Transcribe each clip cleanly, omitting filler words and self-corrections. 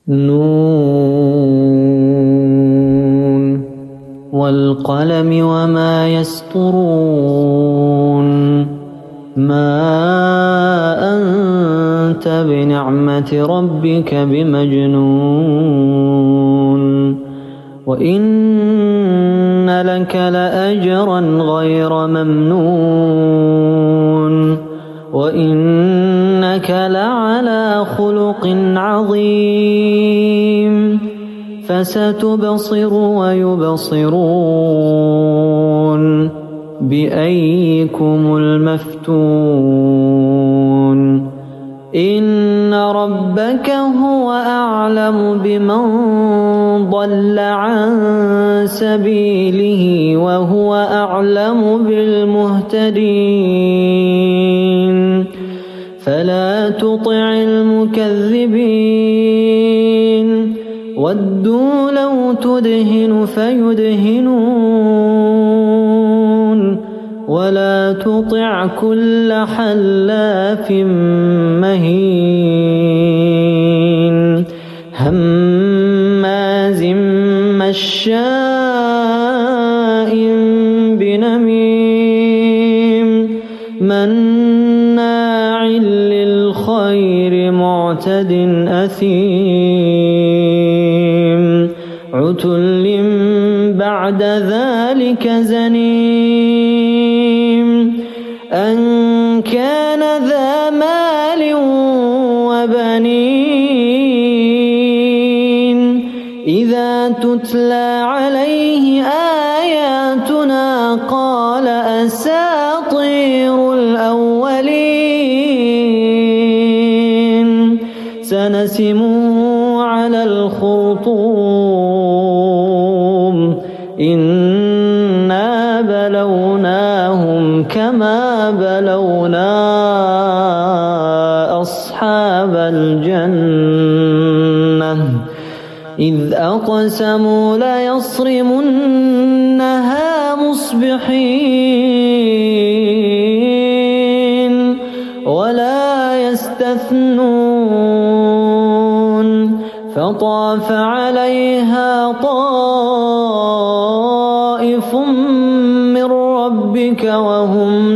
نون والقلم وما يسطرون ما أنت بنعمة ربك بمجنون وإن لك لأجرا غير ممنون وإنك لعلى خلق عظيم فستبصر ويبصرون بأيكم المفتون إن ربك هو أعلم بمن ضل عن سبيله وهو أعلم بالمهتدين فلا تطع المكذبين ودوا لو تدهن فيدهنون ولا تطع كل حلاف مهين هماز مشاء بنميم مناع للخير معتد أثيم عتل بعد ذلك زنيم أن كان ذا مال وبنين إذا تتلى عليه آياتنا قال أساطير الأولين سنسمه على الخرطوم إنا بلوناهم كما بلونا أصحاب الجنة إذ أقسموا ليصرمنها مصبحين ولا يستثنون فطاف عليها طائف من ربك وهم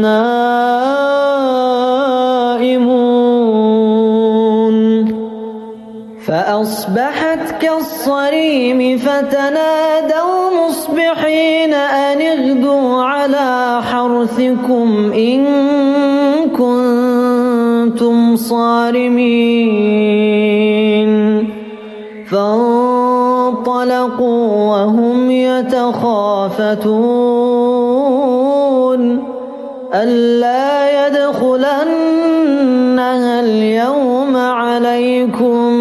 نائمون فأصبحت كالصريم فتنادوا مصبحين أن اغدوا على حرثكم إن كنتم صارمين فانطلقوا وهم يتخافتون ألا يدخلنها اليوم عليكم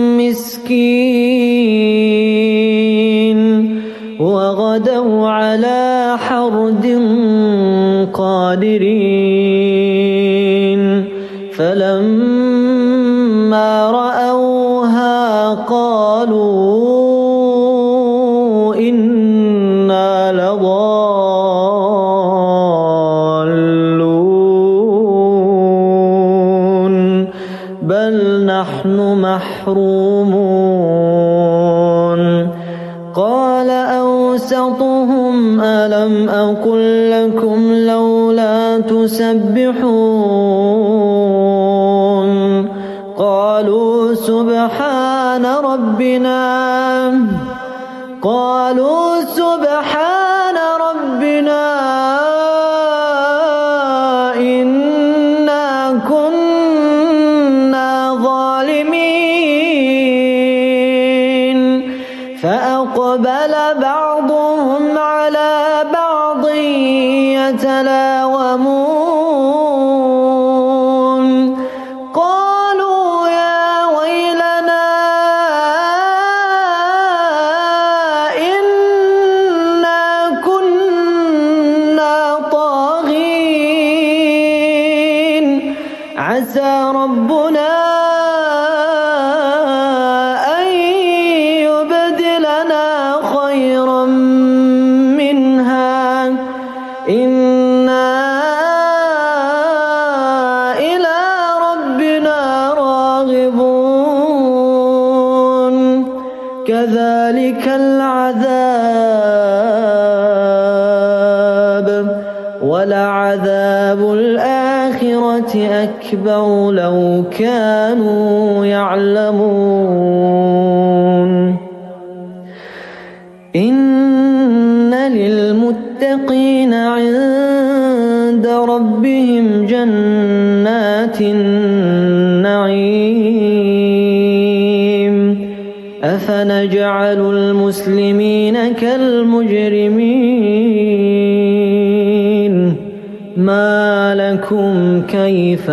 مسكين وغدوا على حرد قادرين فلما رأوها قالوا إنا لضالون بل نحن محرومون قال أوسطهم ألم أقل لكم لولا تسبحون قالوا سبحان ربنا إنا كنا ظالمين فأقبل بعضهم على بعض يتلاومون قالوا يا ويلنا إنا كنا طاغين عسى ربنا أن يبدلنا خيرا منها إنا كذلك العذاب ولعذاب الآخرة أكبر لو كانوا يعلمون إن للمتقين عند ربهم جنات النعيم أفنجعل المسلمين كالمجرمين ما لكم كيف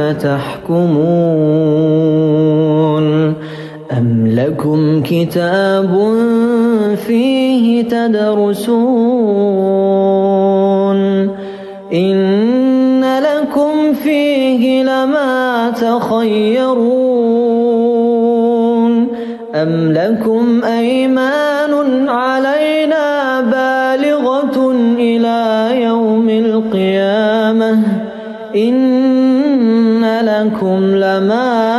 تحكمون أم لكم كتاب فيه تدرسون إن لكم فيه لما تخيرون أم لكم أيمان علينا بالغة إلى يوم القيامة إن لكم لما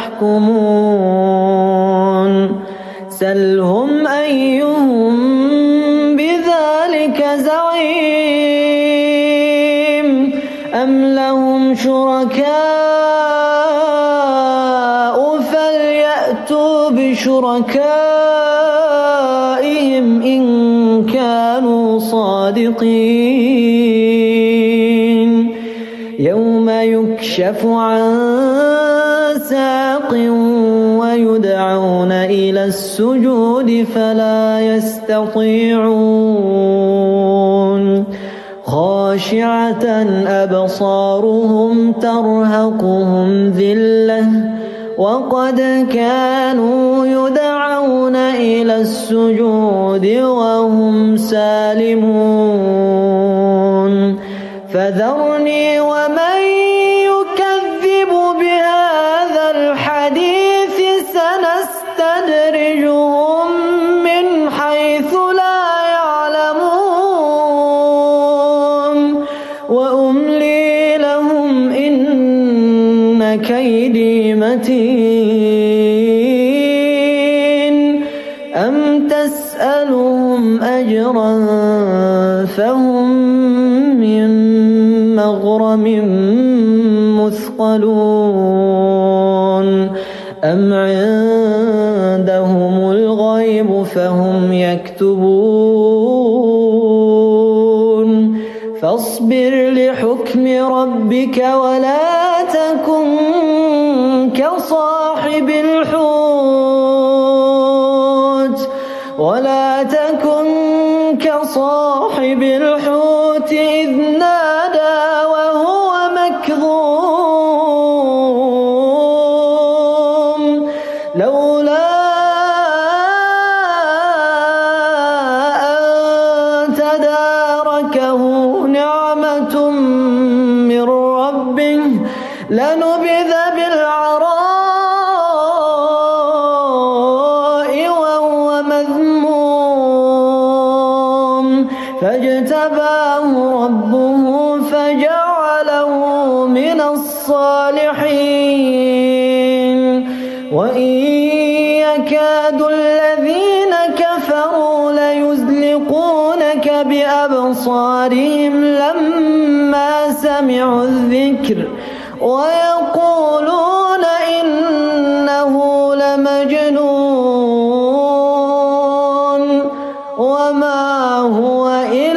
تحكمون سلهم أيهم بذلك زعيم أم لهم شركاء فليأتوا بشركائهم إن كانوا صادقين يوم يكشف عن ساق ويدعون إلى السجود فلا يستطيعون خاشعة أبصارهم ترهقهم ذلة وقد كانوا يدعون إلى السجود وهم سالمون فذرني ومن يكذب بهذا الحديث سنستدرجهم من حيث لا يعلمون وأملي لهم إن كيدي متين أم تسألهم أجرا فهم من مغرم مثقلون أم عندهم الغيب فهم يكتبون فاصبر لحكم ربك ولا تكن كصاحب الحوت إذ نادى وهو مكظوم لولا أن تداركه نعمة من ربه لنبذ بالعراء وهو مذموم فاجتباه ربه فجعله من الصالحين وإن يكاد الذين كفروا ليزلقونك بأبصارهم لما سمعوا الذكر ويقولون إنه لمجنون وما هو إلا